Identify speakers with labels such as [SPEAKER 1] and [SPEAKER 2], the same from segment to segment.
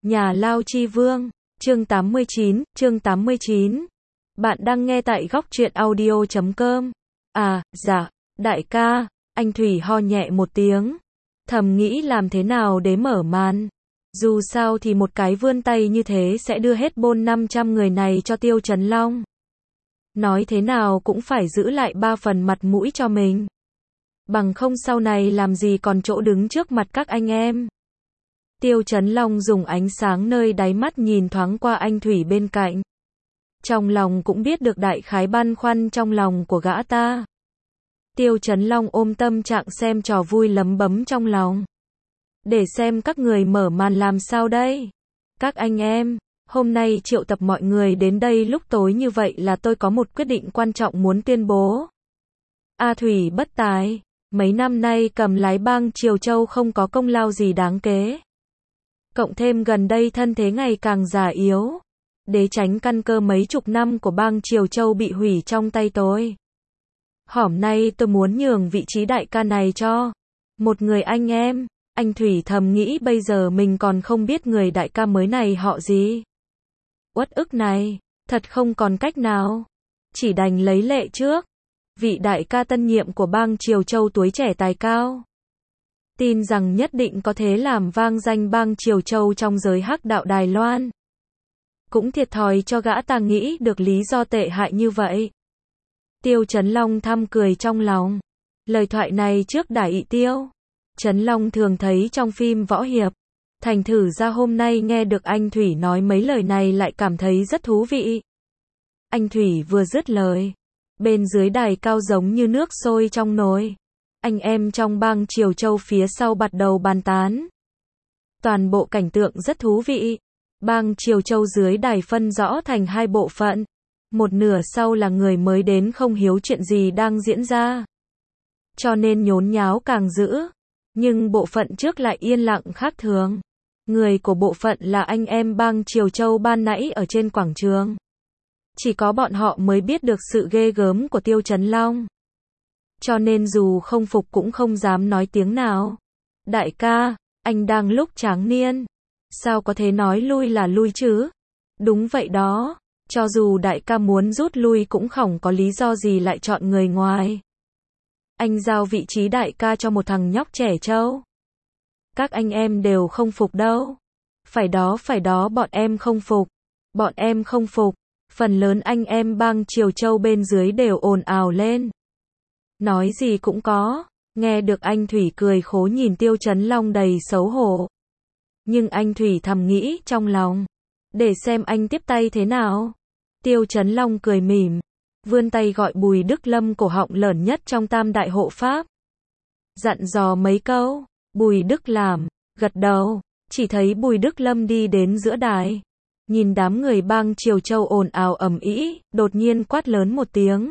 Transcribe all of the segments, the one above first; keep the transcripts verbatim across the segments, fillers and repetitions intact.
[SPEAKER 1] Nhà Lao Chi Vương, chương tám mươi chín, chương tám mươi chín. Bạn đang nghe tại góc truyện audio chấm com. À, dạ, đại ca, anh Thủy ho nhẹ một tiếng. Thầm nghĩ làm thế nào để mở màn. Dù sao thì một cái vươn tay như thế sẽ đưa hết bôn năm trăm người này cho Tiêu Chấn Long. Nói thế nào cũng phải giữ lại ba phần mặt mũi cho mình. Bằng không sau này làm gì còn chỗ đứng trước mặt các anh em. Tiêu Chấn Long dùng ánh sáng nơi đáy mắt nhìn thoáng qua anh Thủy bên cạnh. Trong lòng cũng biết được đại khái băn khoăn trong lòng của gã ta. Tiêu Chấn Long ôm tâm trạng xem trò vui lấm bấm trong lòng. Để xem các người mở màn làm sao đây. Các anh em, hôm nay triệu tập mọi người đến đây lúc tối như vậy là tôi có một quyết định quan trọng muốn tuyên bố. A Thủy bất tài, mấy năm nay cầm lái bang Triều Châu không có công lao gì đáng kể. Cộng thêm gần đây thân thế ngày càng già yếu. Để tránh căn cơ mấy chục năm của bang Triều Châu bị hủy trong tay tôi. Hôm nay tôi muốn nhường vị trí đại ca này cho một người anh em. Anh Thủy thầm nghĩ bây giờ mình còn không biết người đại ca mới này họ gì. Uất ức này, thật không còn cách nào. Chỉ đành lấy lệ trước. Vị đại ca tân nhiệm của bang Triều Châu tuổi trẻ tài cao. Tin rằng nhất định có thể làm vang danh bang Triều Châu trong giới hắc đạo Đài Loan. Cũng thiệt thòi cho gã ta nghĩ được lý do tệ hại như vậy. Tiêu Chấn Long thầm cười trong lòng. Lời thoại này trước Đại Ị Tiêu Chấn Long thường thấy trong phim võ hiệp. Thành thử ra hôm nay nghe được anh Thủy nói mấy lời này lại cảm thấy rất thú vị. Anh Thủy vừa dứt lời. Bên dưới đài cao giống như nước sôi trong nồi. Anh em trong bang Triều Châu phía sau bắt đầu bàn tán. Toàn bộ cảnh tượng rất thú vị. Bang Triều Châu dưới đài phân rõ thành hai bộ phận. Một nửa sau là người mới đến không hiếu chuyện gì đang diễn ra. Cho nên nhốn nháo càng dữ. Nhưng bộ phận trước lại yên lặng khác thường. Người của bộ phận là anh em bang Triều Châu ban nãy ở trên quảng trường. Chỉ có bọn họ mới biết được sự ghê gớm của Tiêu Chấn Long. Cho nên dù không phục cũng không dám nói tiếng nào. Đại ca, anh đang lúc tráng niên. Sao có thể nói lui là lui chứ? Đúng vậy đó. Cho dù đại ca muốn rút lui cũng không có lý do gì lại chọn người ngoài. Anh giao vị trí đại ca cho một thằng nhóc trẻ trâu. Các anh em đều không phục đâu. Phải đó phải đó bọn em không phục. Bọn em không phục. Phần lớn anh em bang Triều Châu bên dưới đều ồn ào lên. Nói gì cũng có. Nghe được anh Thủy cười khố nhìn Tiêu Chấn Long đầy xấu hổ. Nhưng anh Thủy thầm nghĩ trong lòng. Để xem anh tiếp tay thế nào. Tiêu Chấn Long cười mỉm. Vươn tay gọi Bùi Đức Lâm cổ họng lớn nhất trong tam đại hộ pháp. Dặn dò mấy câu. Bùi Đức làm. Gật đầu. Chỉ thấy Bùi Đức Lâm đi đến giữa đài. Nhìn đám người bang Triều Châu ồn ào ầm ĩ, đột nhiên quát lớn một tiếng.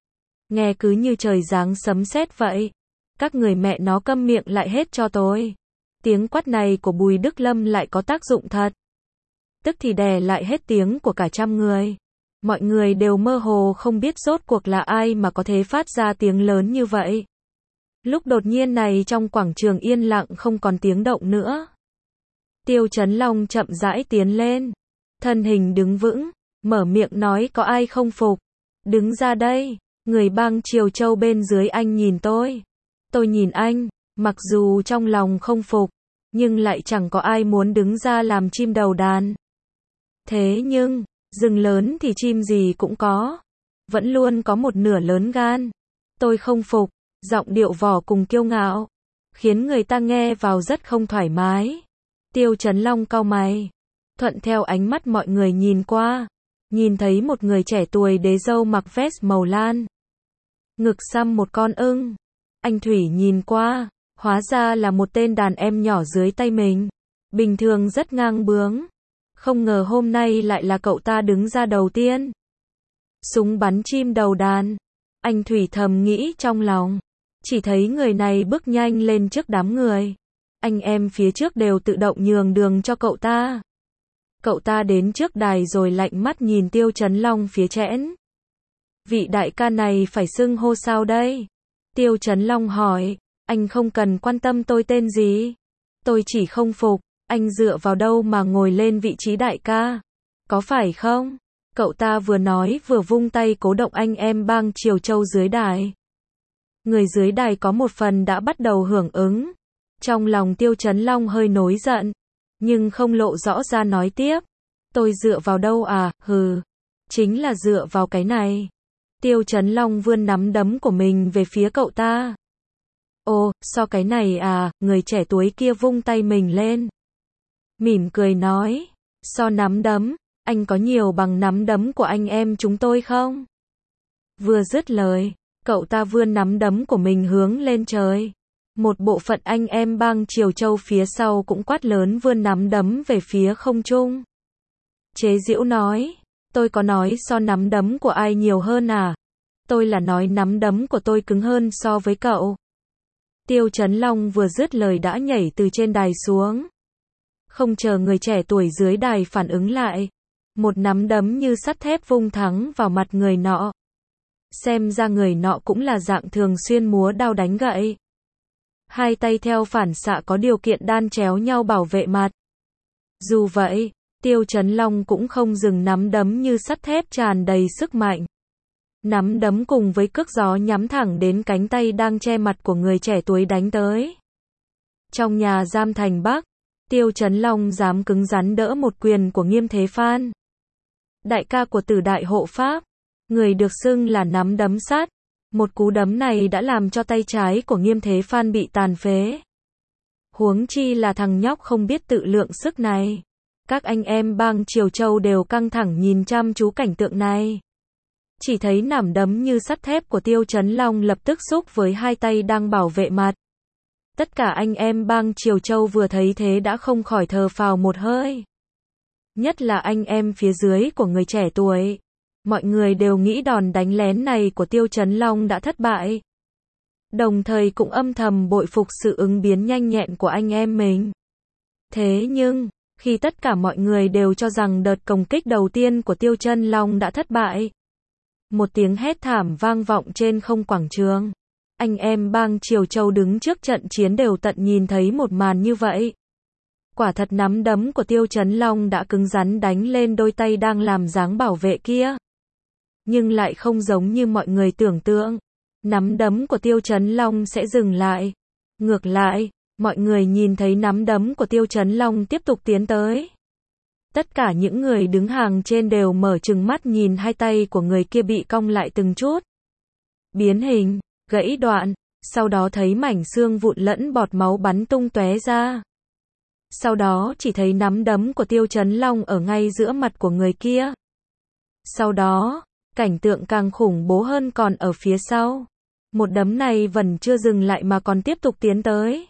[SPEAKER 1] Nghe cứ như trời giáng sấm sét vậy. Các người mẹ nó câm miệng lại hết cho tôi. Tiếng quát này của Bùi Đức Lâm lại có tác dụng thật. Tức thì đè lại hết tiếng của cả trăm người. Mọi người đều mơ hồ không biết rốt cuộc là ai mà có thể phát ra tiếng lớn như vậy. Lúc đột nhiên này trong quảng trường yên lặng không còn tiếng động nữa. Tiêu Chấn Long chậm rãi tiến lên. Thân hình đứng vững, mở miệng nói có ai không phục. Đứng ra đây, người bang Triều Châu bên dưới anh nhìn tôi. Tôi nhìn anh, mặc dù trong lòng không phục, nhưng lại chẳng có ai muốn đứng ra làm chim đầu đàn. Thế nhưng, rừng lớn thì chim gì cũng có. Vẫn luôn có một nửa lớn gan. Tôi không phục, giọng điệu vỏ cùng kiêu ngạo. Khiến người ta nghe vào rất không thoải mái. Tiêu Chấn Long cau mày. Thuận theo ánh mắt mọi người nhìn qua. Nhìn thấy một người trẻ tuổi đế râu mặc vest màu lan. Ngực xăm một con ưng. Anh Thủy nhìn qua. Hóa ra là một tên đàn em nhỏ dưới tay mình. Bình thường rất ngang bướng. Không ngờ hôm nay lại là cậu ta đứng ra đầu tiên. Súng bắn chim đầu đàn. Anh Thủy thầm nghĩ trong lòng. Chỉ thấy người này bước nhanh lên trước đám người. Anh em phía trước đều tự động nhường đường cho cậu ta. Cậu ta đến trước đài rồi lạnh mắt nhìn Tiêu Chấn Long phía trẽn. Vị đại ca này phải xưng hô sao đây? Tiêu Chấn Long hỏi. Anh không cần quan tâm tôi tên gì. Tôi chỉ không phục. anh dựa vào đâu mà ngồi lên vị trí đại ca? Có phải không? Cậu ta vừa nói vừa vung tay cố động anh em bang Triều Châu dưới đài. Người dưới đài có một phần đã bắt đầu hưởng ứng. Trong lòng Tiêu Chấn Long hơi nổi giận, nhưng không lộ rõ ra nói tiếp. Tôi dựa vào đâu à, hừ. Chính là dựa vào cái này. Tiêu Chấn Long vươn nắm đấm của mình về phía cậu ta. Ồ, so cái này à, người trẻ tuổi kia vung tay mình lên. Mỉm cười nói, so nắm đấm, anh có nhiều bằng nắm đấm của anh em chúng tôi không? Vừa dứt lời, cậu ta vươn nắm đấm của mình hướng lên trời. Một bộ phận anh em bang Triều Châu phía sau cũng quát lớn vươn nắm đấm về phía không trung. Chế giễu nói, tôi có nói so nắm đấm của ai nhiều hơn à? Tôi là nói nắm đấm của tôi cứng hơn so với cậu. Tiêu Chấn Long vừa dứt lời đã nhảy từ trên đài xuống. Không chờ người trẻ tuổi dưới đài phản ứng lại, một nắm đấm như sắt thép vung thẳng vào mặt người nọ. Xem ra người nọ cũng là dạng thường xuyên múa đao đánh gậy. Hai tay theo phản xạ có điều kiện đan chéo nhau bảo vệ mặt. Dù vậy, Tiêu Chấn Long cũng không dừng nắm đấm như sắt thép tràn đầy sức mạnh. Nắm đấm cùng với cước gió nhắm thẳng đến cánh tay đang che mặt của người trẻ tuổi đánh tới. Trong nhà giam thành Bắc, Tiêu Chấn Long dám cứng rắn đỡ một quyền của Nghiêm Thế Phan. Đại ca của Tử Đại Hộ Pháp, người được xưng là nắm đấm sắt. Một cú đấm này đã làm cho tay trái của Nghiêm Thế Phan bị tàn phế. Huống chi là thằng nhóc không biết tự lượng sức này. Các anh em bang Triều Châu đều căng thẳng nhìn chăm chú cảnh tượng này. Chỉ thấy nắm đấm như sắt thép của Tiêu Chấn Long lập tức xúc với hai tay đang bảo vệ mặt. Tất cả anh em bang Triều Châu vừa thấy thế đã không khỏi thở phào một hơi. Nhất là anh em phía dưới của người trẻ tuổi. Mọi người đều nghĩ đòn đánh lén này của Tiêu Chấn Long đã thất bại. Đồng thời cũng âm thầm bội phục sự ứng biến nhanh nhẹn của anh em mình. Thế nhưng, khi tất cả mọi người đều cho rằng đợt công kích đầu tiên của Tiêu Chấn Long đã thất bại, một tiếng hét thảm vang vọng trên không quảng trường. Anh em bang Triều Châu đứng trước trận chiến đều tận nhìn thấy một màn như vậy. Quả thật nắm đấm của Tiêu Chấn Long đã cứng rắn đánh lên đôi tay đang làm dáng bảo vệ kia. Nhưng lại không giống như mọi người tưởng tượng. Nắm đấm của Tiêu Chấn Long sẽ dừng lại. Ngược lại, mọi người nhìn thấy nắm đấm của Tiêu Chấn Long tiếp tục tiến tới. Tất cả những người đứng hàng trên đều mở trừng mắt nhìn hai tay của người kia bị cong lại từng chút. Biến hình, gãy đoạn, sau đó thấy mảnh xương vụn lẫn bọt máu bắn tung tóe ra. Sau đó chỉ thấy nắm đấm của Tiêu Chấn Long ở ngay giữa mặt của người kia. Sau đó, cảnh tượng càng khủng bố hơn còn ở phía sau. Một đấm này vẫn chưa dừng lại mà còn tiếp tục tiến tới.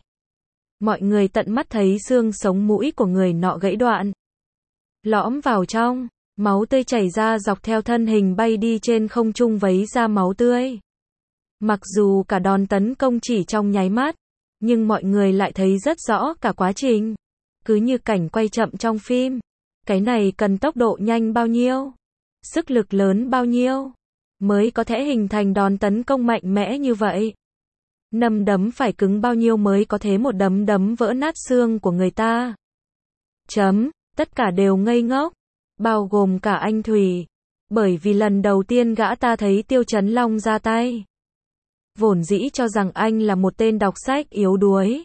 [SPEAKER 1] Mọi người tận mắt thấy xương sống mũi của người nọ gãy đoạn. Lõm vào trong, máu tươi chảy ra dọc theo thân hình bay đi trên không trung vấy ra máu tươi. Mặc dù cả đòn tấn công chỉ trong nháy mắt, nhưng mọi người lại thấy rất rõ cả quá trình. Cứ như cảnh quay chậm trong phim. Cái này cần tốc độ nhanh bao nhiêu, sức lực lớn bao nhiêu, mới có thể hình thành đòn tấn công mạnh mẽ như vậy. Nắm đấm phải cứng bao nhiêu mới có thể một đấm đấm vỡ nát xương của người ta. Chấm, tất cả đều ngây ngốc, bao gồm cả anh Thủy. Bởi vì lần đầu tiên gã ta thấy Tiêu Chấn Long ra tay. Vốn dĩ cho rằng anh là một tên đọc sách yếu đuối.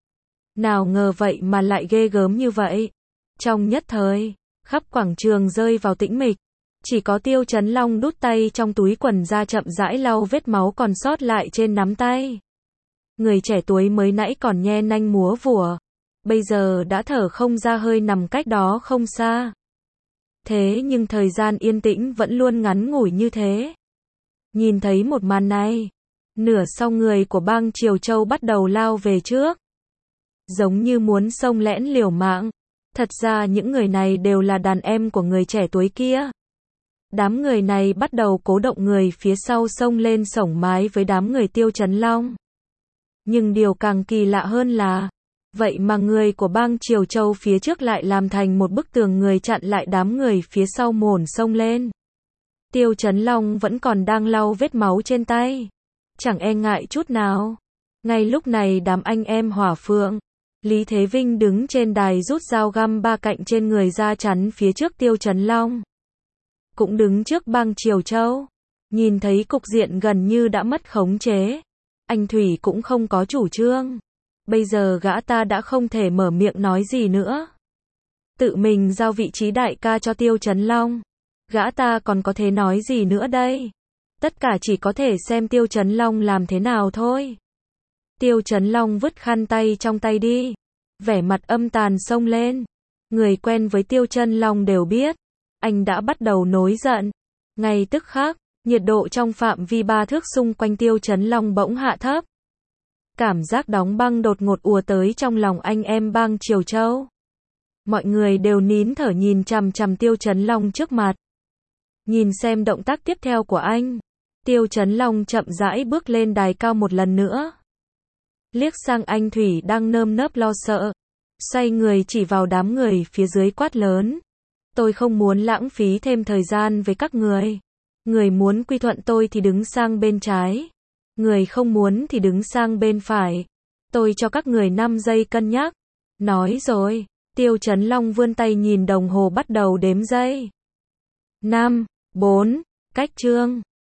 [SPEAKER 1] Nào ngờ vậy mà lại ghê gớm như vậy. Trong nhất thời, khắp quảng trường rơi vào tĩnh mịch. Chỉ có Tiêu Chấn Long đút tay trong túi quần ra chậm rãi lau vết máu còn sót lại trên nắm tay. Người trẻ tuổi mới nãy còn nhe nanh múa vủa, bây giờ đã thở không ra hơi nằm cách đó không xa. Thế nhưng thời gian yên tĩnh vẫn luôn ngắn ngủi như thế. Nhìn thấy một màn này, nửa sau người của bang Triều Châu bắt đầu lao về trước. Giống như muốn xông lẽn liều mạng. Thật ra những người này đều là đàn em của người trẻ tuổi kia. Đám người này bắt đầu cố động người phía sau xông lên sổng mái với đám người Tiêu Chấn Long. Nhưng điều càng kỳ lạ hơn là, vậy mà người của bang Triều Châu phía trước lại làm thành một bức tường người chặn lại đám người phía sau mồn xông lên. Tiêu Chấn Long vẫn còn đang lau vết máu trên tay, chẳng e ngại chút nào. Ngay lúc này đám anh em Hỏa Phượng, Lý Thế Vinh đứng trên đài rút dao găm ba cạnh trên người ra chắn phía trước Tiêu Chấn Long. Cũng đứng trước băng Triều Châu. Nhìn thấy cục diện gần như đã mất khống chế. Anh Thủy cũng không có chủ trương. Bây giờ gã ta đã không thể mở miệng nói gì nữa. Tự mình giao vị trí đại ca cho Tiêu Chấn Long. Gã ta còn có thể nói gì nữa đây? Tất cả chỉ có thể xem Tiêu Chấn Long làm thế nào thôi. Tiêu Chấn Long vứt khăn tay trong tay đi. Vẻ mặt âm tàn xông lên. Người quen với Tiêu Chấn Long đều biết. Anh đã bắt đầu nổi giận. Ngay tức khắc, nhiệt độ trong phạm vi ba thước xung quanh Tiêu Chấn Long bỗng hạ thấp. Cảm giác đóng băng đột ngột ùa tới trong lòng anh em bang Triều Châu. Mọi người đều nín thở nhìn chằm chằm Tiêu Chấn Long trước mặt. Nhìn xem động tác tiếp theo của anh. Tiêu Chấn Long chậm rãi bước lên đài cao một lần nữa. Liếc sang anh Thủy đang nơm nớp lo sợ. Xoay người chỉ vào đám người phía dưới quát lớn. Tôi không muốn lãng phí thêm thời gian với các người. Người muốn quy thuận tôi thì đứng sang bên trái. Người không muốn thì đứng sang bên phải. Tôi cho các người năm giây cân nhắc. Nói rồi, Tiêu Chấn Long vươn tay nhìn đồng hồ bắt đầu đếm giây. năm, bốn, cách chương.